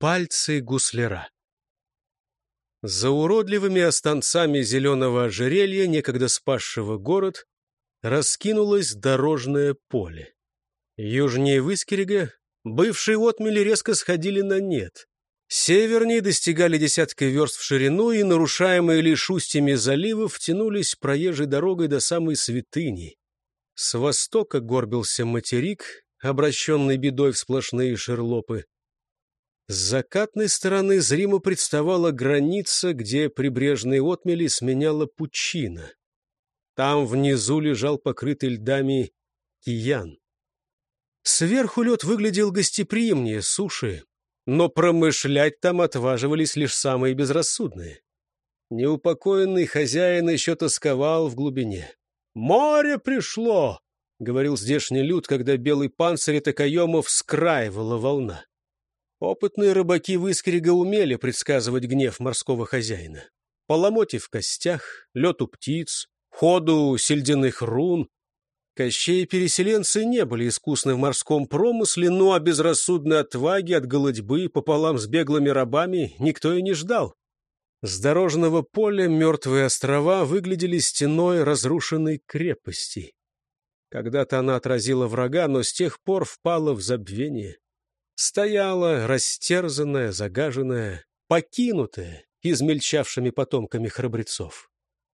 Пальцы гусляра. За уродливыми останцами зеленого ожерелья, некогда спасшего город, раскинулось дорожное поле. Южнее Выскерега бывшие отмели резко сходили на нет. Севернее достигали десятка верст в ширину и, нарушаемые лишь устьями заливов, тянулись проезжей дорогой до самой святыни. С востока горбился материк, обращенный бедой в сплошные шерлопы. С закатной стороны зримо представала граница, где прибрежные отмели сменяла пучина. Там внизу лежал покрытый льдами Киян. Сверху лед выглядел гостеприимнее суши, но промышлять там отваживались лишь самые безрассудные. Неупокоенный хозяин еще тосковал в глубине. «Море пришло!» — говорил здешний люд, когда белый панцирь Токаемов скраивала волна. Опытные рыбаки Выскерега умели предсказывать гнев морского хозяина. Поломоти в костях, лед у птиц, ходу сельдяных рун. Кощеи-переселенцы не были искусны в морском промысле, но о безрассудной отваге от голодьбы пополам с беглыми рабами никто и не ждал. С дорожного поля мертвые острова выглядели стеной разрушенной крепости. Когда-то она отразила врага, но с тех пор впала в забвение. Стояла растерзанная, загаженная, покинутая измельчавшими потомками храбрецов.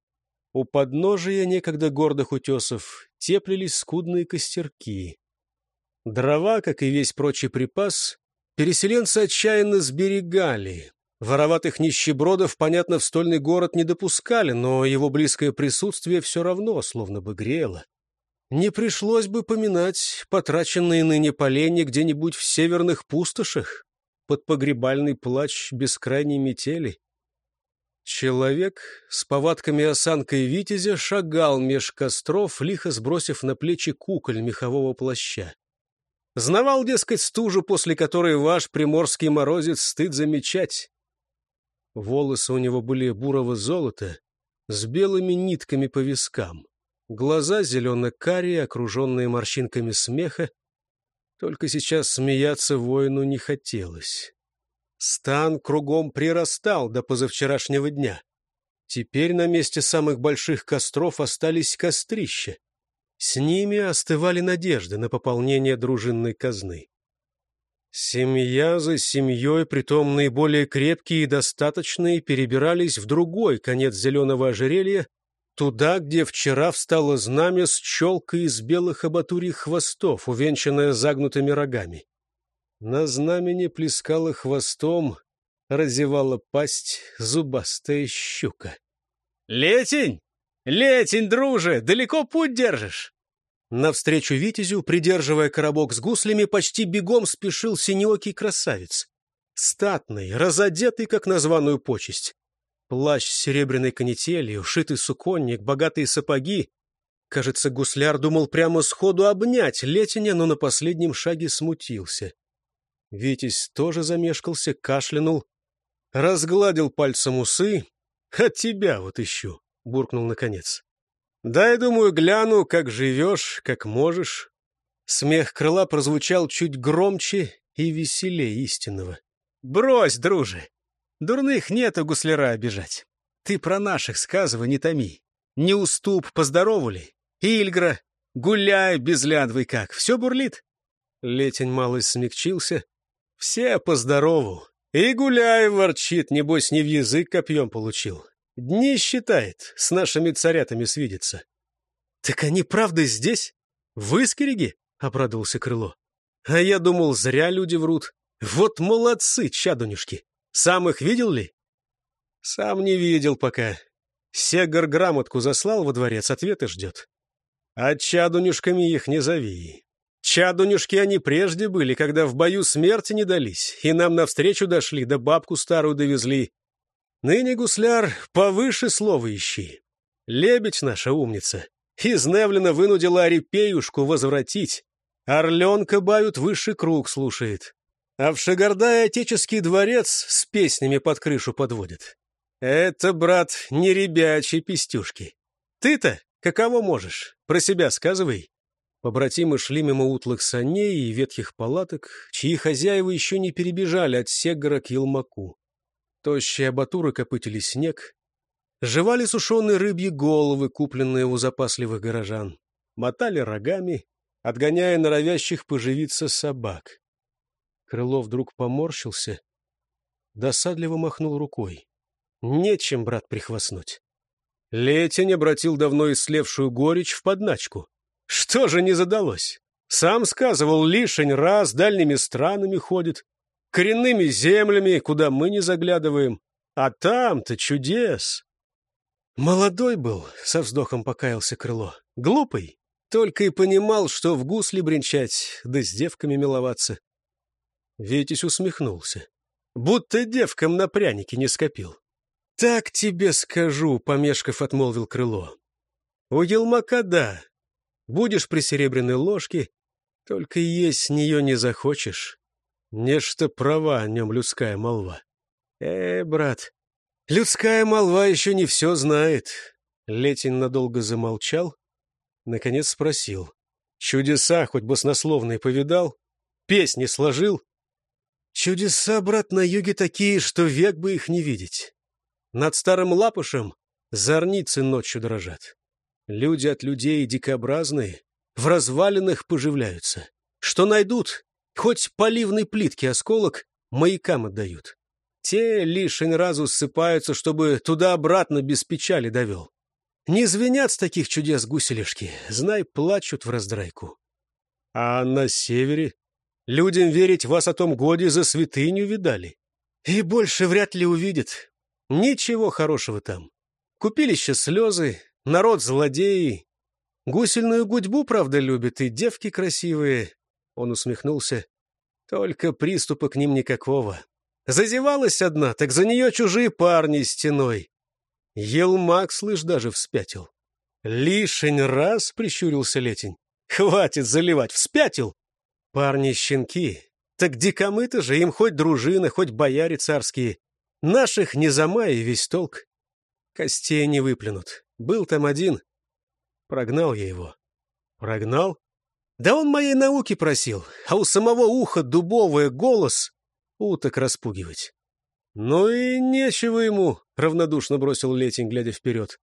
У подножия некогда гордых утесов теплились скудные костерки. Дрова, как и весь прочий припас, переселенцы отчаянно сберегали. Вороватых нищебродов, понятно, в стольный город не допускали, но его близкое присутствие все равно словно бы грело. Не пришлось бы поминать потраченные ныне поленья где-нибудь в северных пустошах, под погребальный плач бескрайней метели. Человек с повадками осанкой витязя шагал меж костров, лихо сбросив на плечи куколь мехового плаща. Знавал, дескать, стужу, после которой ваш приморский морозец стыд замечать. Волосы у него были бурого золота, с белыми нитками по вискам. Глаза зелено-карие, окруженные морщинками смеха. Только сейчас смеяться воину не хотелось. Стан кругом прирастал до позавчерашнего дня. Теперь на месте самых больших костров остались кострища. С ними остывали надежды на пополнение дружинной казны. Семья за семьей, притом наиболее крепкие и достаточные, перебирались в другой конец зеленого ожерелья, туда, где вчера встало знамя с челкой из белых абатурьих хвостов, увенчанное загнутыми рогами. На знамени плескала хвостом, разевала пасть зубастая щука. «Летень! Летень, друже! Далеко путь держишь?» Навстречу витязю, придерживая коробок с гуслями, почти бегом спешил синеокий красавец. Статный, разодетый, как на званую почесть. Плащ с серебряной канителью, шитый суконник, богатые сапоги. Кажется, гусляр думал прямо сходу обнять Летеня, но на последнем шаге смутился. Витязь тоже замешкался, кашлянул, разгладил пальцем усы. «От тебя вот ищу», — буркнул наконец. «Дай, думаю, гляну, как живешь, как можешь». Смех крыла прозвучал чуть громче и веселее истинного. «Брось, друже! Дурных нет у гусляра обижать. Ты про наших сказывай, не томи. Не уступ, поздоровали. Ильгра, гуляй без лядвы как, все бурлит». Летень малость смягчился. «Все поздорову. И гуляй, ворчит, небось, не в язык копьем получил. Дни считает, с нашими царятами свидится». «Так они правда здесь? В Выскереге?» — обрадовался крыло. «А я думал, зря люди врут. Вот молодцы, чадунюшки. Сам их видел ли?» «Сам не видел пока. Сегар грамотку заслал во дворец, ответы ждет. А чадунюшками их не зови. Чадунюшки они прежде были, когда в бою смерти не дались, и нам навстречу дошли, да бабку старую довезли. Ныне, гусляр, повыше слова ищи. Лебедь наша умница из Невлина вынудила Арипеюшку возвратить. Орленка бают высший круг слушает. А в Шагардае отеческий дворец с песнями под крышу подводит. Это, брат, не ребячие пестюшки. Ты-то каково можешь? Про себя сказывай». Побратимы шли мимо утлых саней и ветхих палаток, чьи хозяева еще не перебежали от Сегора к Елмаку. Тощие абатуры копытили снег, жевали сушеные рыбьи головы, купленные у запасливых горожан, мотали рогами, отгоняя норовящих поживиться собак. Крыло вдруг поморщился, досадливо махнул рукой. Нечем, брат, прихвастнуть. Летень обратил давно ислевшую горечь в подначку. Что же не задалось? Сам сказывал, лишень раз дальними странами ходит, коренными землями, куда мы не заглядываем. А там-то чудес. Молодой был, со вздохом покаялся Крыло. Глупый. Только и понимал, что в гусли бренчать, да с девками миловаться. Витязь усмехнулся. Будто девкам на пряники не скопил. «Так тебе скажу», — помешков отмолвил Крыло. «У Елмака да. Будешь при серебряной ложке, только есть с нее не захочешь. Нечто права о нем людская молва». Брат, людская молва еще не все знает». Летень надолго замолчал, наконец спросил. «Чудеса хоть баснословные повидал? Песни сложил?» «Чудеса, брат, на юге такие, что век бы их не видеть. Над старым лапушем зорницы ночью дрожат. Люди от людей дикообразные, в развалинах поживляются. Что найдут, хоть поливной плитки осколок, маякам отдают. Те лишень разу ссыпаются, чтобы туда-обратно без печали довел. Не звенят с таких чудес гуселишки, знай, плачут в раздрайку. А на севере людям верить вас о том годе за святыню видали. И больше вряд ли увидят. Ничего хорошего там. Купилище слезы, народ злодеи. Гусельную гудьбу, правда, любят, и девки красивые. Он усмехнулся. Только приступа к ним никакого. Зазевалась одна, так за нее чужие парни стеной. Елмак, слышь, даже вспятил. Лишень раз, прищурился Летень. Хватит заливать, вспятил. Парни-щенки, так дикомыты же, им хоть дружина, хоть бояре царские. Наших не замай, весь толк. Костей не выплюнут. Был там один. Прогнал я его. Прогнал? Да он моей науки просил, а у самого уха дубовый голос уток распугивать. Ну и нечего ему, равнодушно бросил Летень, глядя вперед.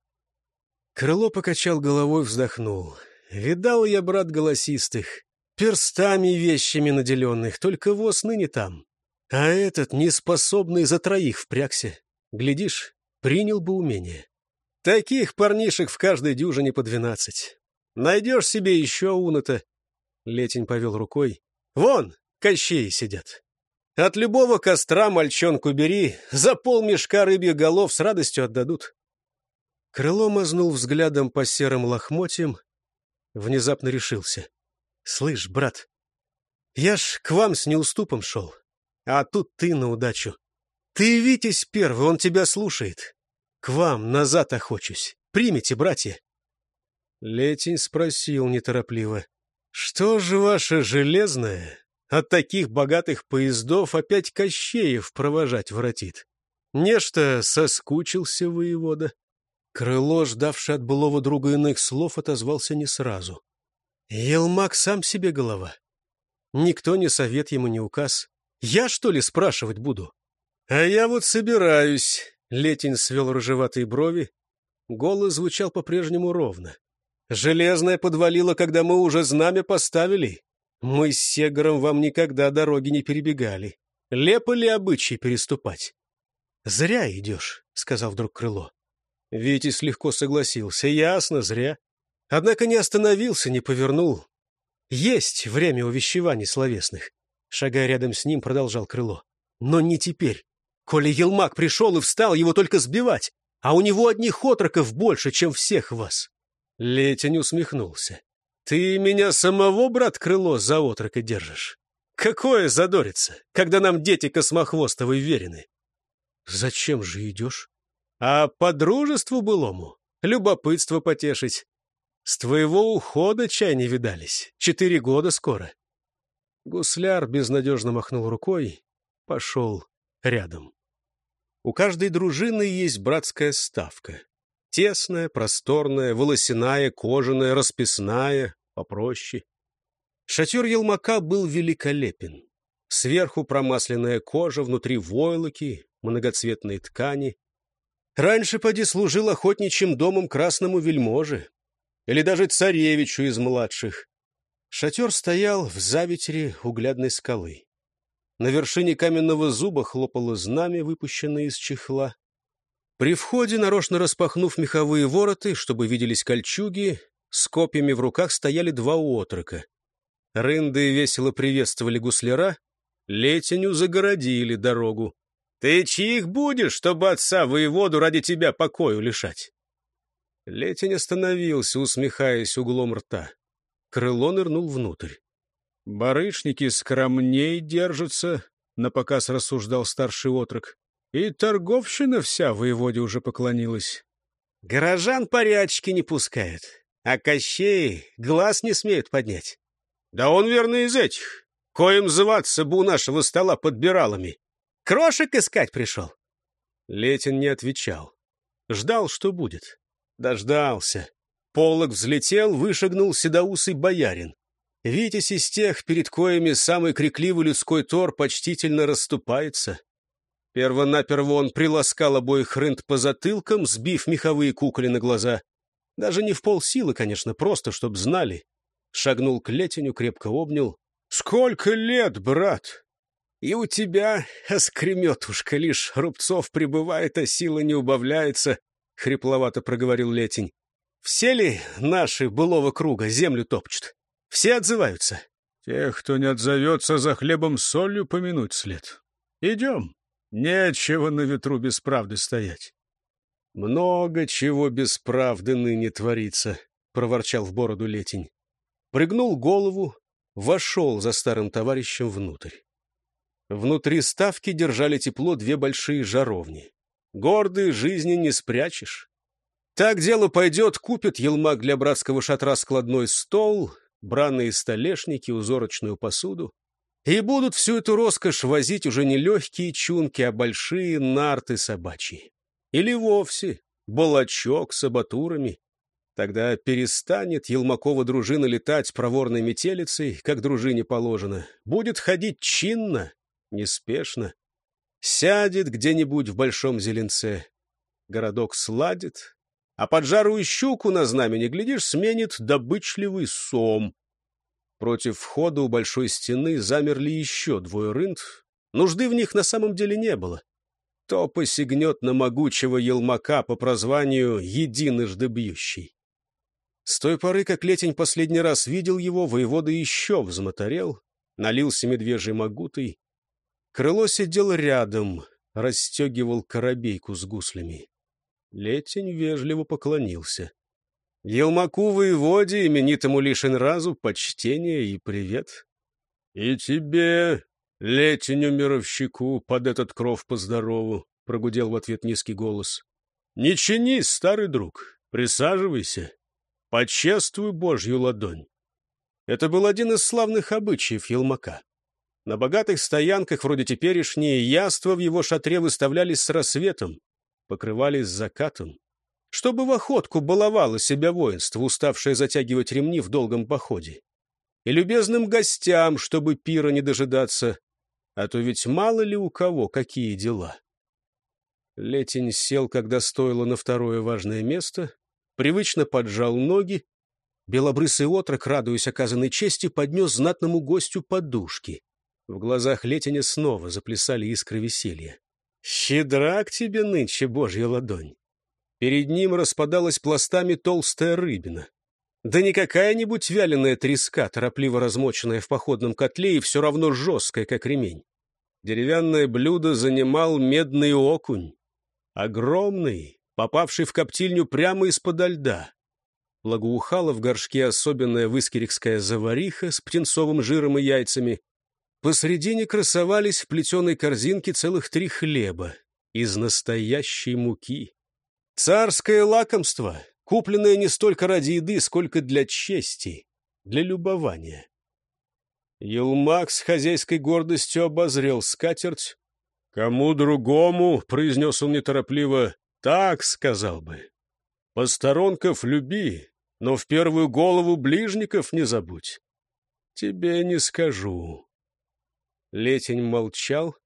Крыло покачал головой, вздохнул. Видал я, брат, голосистых, перстами вещими наделенных, только воз ныне там. А этот, неспособный, за троих впрягся. Глядишь, принял бы умение. Таких парнишек в каждой дюжине по 12. Найдешь себе еще уната. Летень повел рукой. Вон, кощеи сидят. От любого костра мальчонку бери, за полмешка рыбьих голов с радостью отдадут. Крыло мазнул взглядом по серым лохмотьям, внезапно решился. Слышь, брат, я ж к вам с неуступом шел. А тут ты на удачу. Ты Витязь первый, он тебя слушает. К вам назад охочусь. Примите, братья. Летень спросил неторопливо. Что же ваше железное от таких богатых поездов опять Кощеев провожать воротит? Нечто соскучился воевода. Крыло, ждавший от былого друга иных слов, отозвался не сразу. Елмак сам себе голова. Никто не совет ему, не указ. Я, что ли, спрашивать буду? А я вот собираюсь. Летень свел рыжеватые брови. Голос звучал по-прежнему ровно. Железное подвалило, когда мы уже знамя поставили. Мы с Сегором вам никогда дороги не перебегали. Лепо ли обычай переступать? Зря идешь, сказал вдруг Крыло. Витязь легко согласился. Ясно, зря. Однако не остановился, не повернул. Есть время увещеваний словесных. Шагая рядом с ним, продолжал Крыло. Но не теперь. Коли Елмак пришел и встал, его только сбивать, а у него одних отроков больше, чем всех вас. Летень усмехнулся. Ты меня самого, брат Крыло, за отрока держишь? Какое задорится, когда нам дети Космохвостовы верены? Зачем же идешь? А по дружеству былому, любопытство потешить. С твоего ухода чай не видались. 4 года скоро. Гусляр безнадежно махнул рукой, пошел рядом. У каждой дружины есть братская ставка. Тесная, просторная, волосяная, кожаная, расписная, попроще. Шатер Елмака был великолепен. Сверху промасленная кожа, внутри войлоки, многоцветные ткани. Раньше поди служил охотничьим домом красному вельможе или даже царевичу из младших. Шатер стоял в заветре углядной скалы. На вершине каменного зуба хлопало знамя, выпущенное из чехла. При входе, нарочно распахнув меховые вороты, чтобы виделись кольчуги, с копьями в руках стояли два отрока. Рынды весело приветствовали гусляра, Летеню загородили дорогу. «Ты чьих будешь, чтобы отца воеводу ради тебя покою лишать?» Летень остановился, усмехаясь углом рта. Крыло нырнул внутрь. «Барышники скромней держатся», — напоказ рассуждал старший отрок. «И торговщина вся воеводе уже поклонилась». «Горожан порядочки не пускают, а Кощей глаз не смеют поднять». «Да он, верно, из этих, коим зваться бы у нашего стола подбиралами. Крошек искать пришел?» Летин не отвечал. Ждал, что будет. Дождался. Полог взлетел, вышагнул седоусый боярин. Витязь из тех, перед коями самый крикливый людской тор почтительно расступается. Перво-наперво он приласкал обоих рынд по затылкам, сбив меховые куколи на глаза. Даже не в полсилы, конечно, просто, чтоб знали. Шагнул к Летеню, крепко обнял. «Сколько лет, брат!» «И у тебя, оскреметушка, лишь рубцов прибывает, а сила не убавляется», — хрипловато проговорил Летень. «Все ли наши былого круга землю топчут? Все отзываются?» «Тех, кто не отзовется, за хлебом с солью помянуть след. Идем. Нечего на ветру без правды стоять». «Много чего без правды ныне творится», — проворчал в бороду Летень. Прыгнул голову, вошел за старым товарищем внутрь. Внутри ставки держали тепло две большие жаровни. Гордые жизни не спрячешь. Так дело пойдет, купит Елмак для братского шатра складной стол, бранные столешники, узорочную посуду. И будут всю эту роскошь возить уже не легкие чунки, а большие нарты собачьи. Или вовсе балачок с абатурами. Тогда перестанет Елмакова дружина летать проворной метелицей, как дружине положено. Будет ходить чинно, неспешно. Сядет где-нибудь в большом зеленце. Городок сладит, а поджарую щуку на знамени, глядишь, сменит добычливый сом. Против входа у большой стены замерли еще двое рынд. Нужды в них на самом деле не было. То посягнет на могучего Елмака по прозванию «единожды бьющий». С той поры, как Летень последний раз видел его, воевода еще взмоторел, налился медвежьей магутой. Крыло сидел рядом, расстегивал коробейку с гуслями. Летень вежливо поклонился. Елмаку воеводе, именитому лишен разу, почтение и привет. — И тебе, Летеню мировщику, под этот кров поздорову, — прогудел в ответ низкий голос. — Не чинись, старый друг, присаживайся. Почествуй Божью ладонь. Это был один из славных обычаев Елмака. На богатых стоянках, вроде теперешней, яства в его шатре выставлялись с рассветом, покрывались закатом, чтобы в охотку баловало себя воинство, уставшее затягивать ремни в долгом походе. И любезным гостям, чтобы пира не дожидаться, а то ведь мало ли у кого какие дела. Летень сел, когда стоило, на второе важное место, привычно поджал ноги. Белобрысый отрок, радуясь оказанной чести, поднес знатному гостю подушки. В глазах Летеня снова заплясали искры веселья. «Щедра к тебе нынче Божья ладонь!» Перед ним распадалась пластами толстая рыбина. Да не какая-нибудь вяленая треска, торопливо размоченная в походном котле и все равно жесткая, как ремень. Деревянное блюдо занимал медный окунь. Огромный, попавший в коптильню прямо из-подо льда. Благоухала в горшке особенная выскирикская завариха с птенцовым жиром и яйцами. Посредине красовались в плетеной корзинке целых 3 хлеба из настоящей муки. Царское лакомство, купленное не столько ради еды, сколько для чести, для любования. Елмак с хозяйской гордостью обозрел скатерть. «Кому другому, — произнес он неторопливо, — так сказал бы. Посторонков люби, но в первую голову ближников не забудь. тебе не скажу». Летень молчал,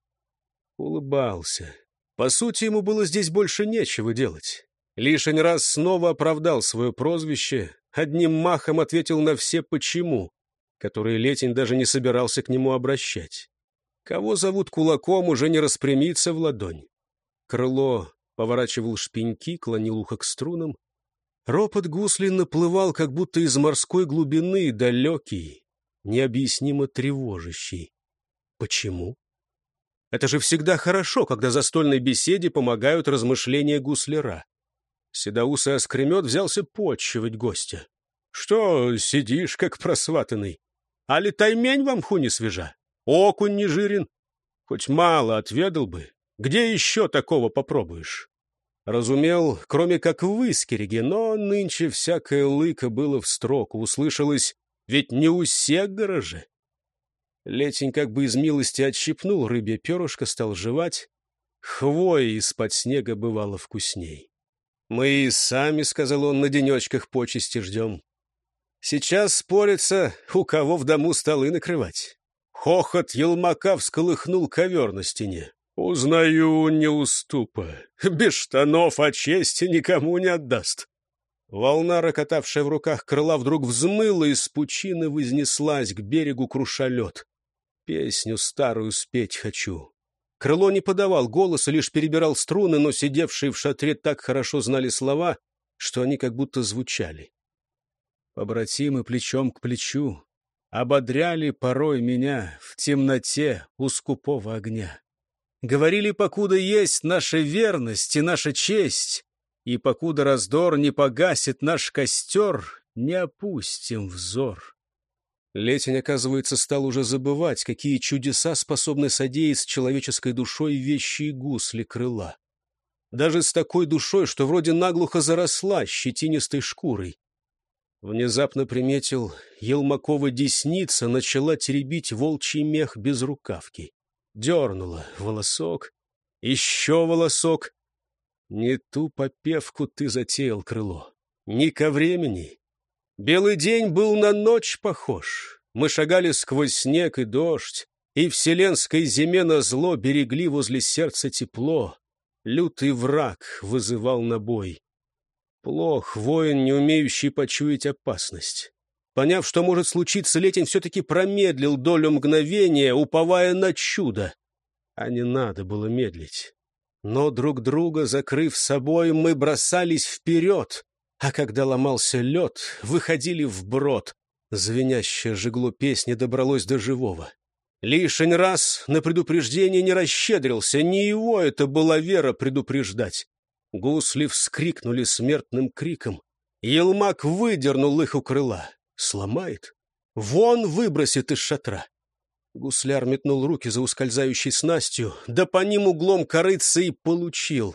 улыбался. По сути, ему было здесь больше нечего делать. Лишень раз снова оправдал свое прозвище, одним махом ответил на все «почему», которые Летень даже не собирался к нему обращать. Кого зовут кулаком, уже не распрямится в ладонь. Крыло поворачивал шпеньки, клонил ухо к струнам. Ропот гусли наплывал, как будто из морской глубины, далекий, необъяснимо тревожащий. Почему? Это же всегда хорошо, когда застольной беседе помогают размышления гусляра. Седоусый Оскремет взялся почивать гостя. — Что сидишь, как просватанный? Али таймень в мху не свежа? Окунь не жирен? Хоть мало отведал бы. Где еще такого попробуешь? Разумел, кроме как в Искереге, но нынче всякое лыко было в строку. Услышалось, ведь не у Сегора же. Летень как бы из милости отщипнул рыбье перышко, стал жевать. Хвоя из-под снега бывало вкусней. «Мы и сами, — сказал он, — на денечках почести ждем. Сейчас спорится, у кого в дому столы накрывать». Хохот Елмака всколыхнул ковер на стене. «Узнаю неуступа. Без штанов от чести никому не отдаст». Волна, рокотавшая в руках крыла, вдруг взмыла из пучины, вознеслась к берегу, круша лед. «Песню старую спеть хочу». Крыло не подавал голоса, лишь перебирал струны, но сидевшие в шатре так хорошо знали слова, что они как будто звучали. Побратимы плечом к плечу ободряли порой меня в темноте у скупого огня. Говорили, покуда есть наша верность и наша честь, и покуда раздор не погасит наш костер, не опустим взор. Летень, оказывается, стал уже забывать, какие чудеса способны содеять с человеческой душой вещи и гусли крыла. Даже с такой душой, что вроде наглухо заросла щетинистой шкурой. Внезапно приметил, Елмакова десница начала теребить волчий мех без рукавки. Дернула волосок, еще волосок. Не ту попевку ты затеял, крыло, не ко времени. Белый день был на ночь похож. Мы шагали сквозь снег и дождь, и вселенской зиме назло берегли возле сердца тепло. Лютый враг вызывал на бой. Плох воин, не умеющий почуять опасность. Поняв, что может случиться, Летень все-таки промедлил долю мгновения, уповая на чудо. А не надо было медлить. Но друг друга, закрыв собой, мы бросались вперед, а когда ломался лед, выходили вброд. Звенящее жегло песни добралось до живого. Лишень раз на предупреждение не расщедрился, не его это была вера предупреждать. Гусли вскрикнули смертным криком. Елмак выдернул их у крыла. Сломает? Вон выбросит из шатра. Гусляр метнул руки за ускользающей снастью, да по ним углом корыца и получил.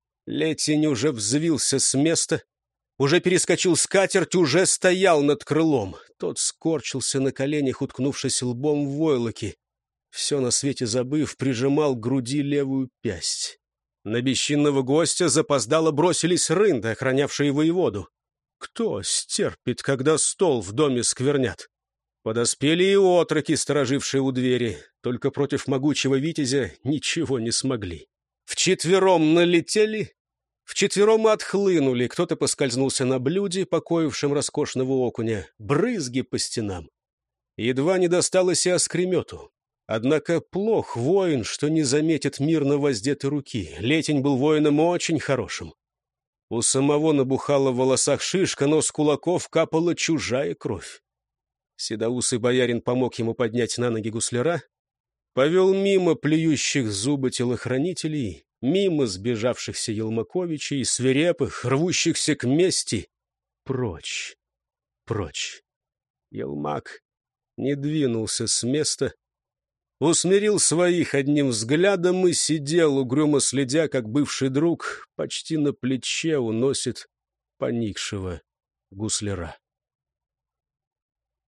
Летень уже взвился с места, уже перескочил скатерть, уже стоял над крылом. Тот скорчился на коленях, уткнувшись лбом в войлоки. Все на свете забыв, прижимал к груди левую пясть. На бесчинного гостя запоздало бросились рынды, охранявшие воеводу. Кто стерпит, когда стол в доме сквернят? Подоспели и отроки, сторожившие у двери. Только против могучего витязя ничего не смогли. Вчетвером налетели, вчетвером отхлынули. Кто-то поскользнулся на блюде, покоившем роскошного окуня. Брызги по стенам. Едва не досталось и Оскремету. Однако плох воин, что не заметит мирно воздетой руки. Летень был воином очень хорошим. У самого набухала в волосах шишка, но с кулаков капала чужая кровь. Седоусый боярин помог ему поднять на ноги гусляра, повел мимо плюющих зубы телохранителей, мимо сбежавшихся Елмаковичей, свирепых, рвущихся к мести. Прочь, прочь. Елмак не двинулся с места, усмирил своих одним взглядом и сидел, угрюмо следя, как бывший друг почти на плече уносит поникшего гусляра.